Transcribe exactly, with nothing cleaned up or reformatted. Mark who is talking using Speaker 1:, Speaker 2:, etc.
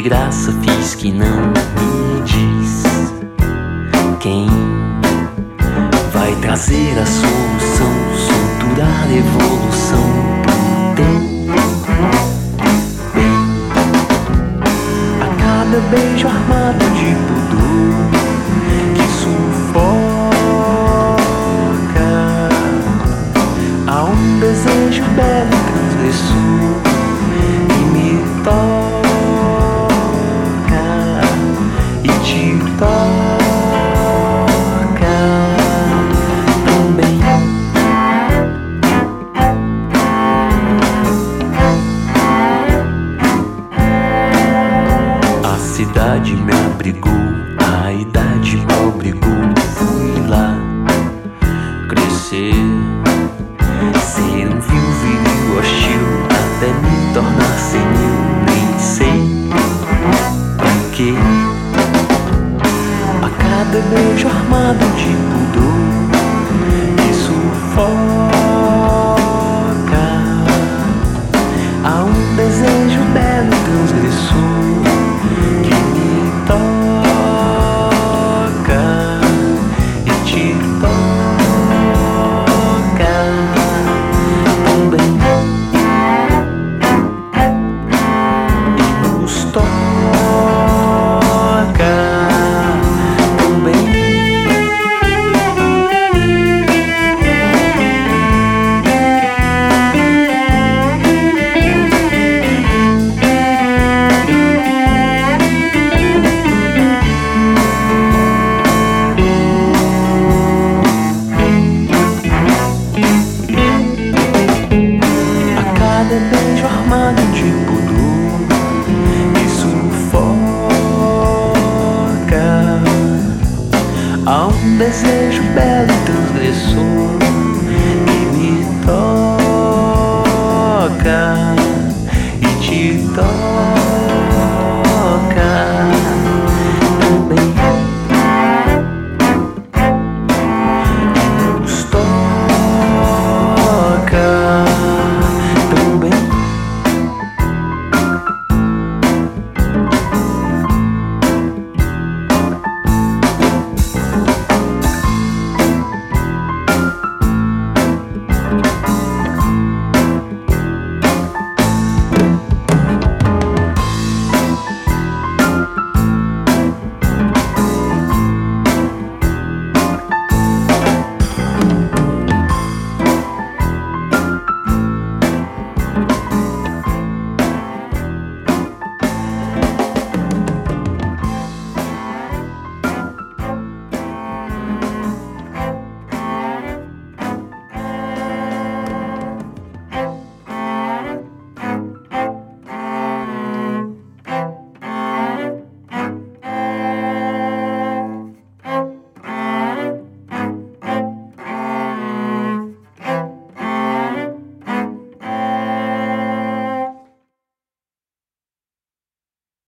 Speaker 1: graça fiz que não me diz quem vai trazer a solução, solturar a evolução pro teu bem. A cada beijo armado de pudor que sufoca, há um desejo belo e transgressor que me toca e te toca também. A cidade me abrigou, a idade me obrigou, fui lá crescer, ser um fio viril hostil até me tornar senil, nem sei pra quê. A cada beijo armado de pudor que sufoca, há um desejo belo e transgressor que me toca e te toca também. E nos toca também. A cada beijo armado de pudor que sufoca, há um desejo belo e transgressor que me toca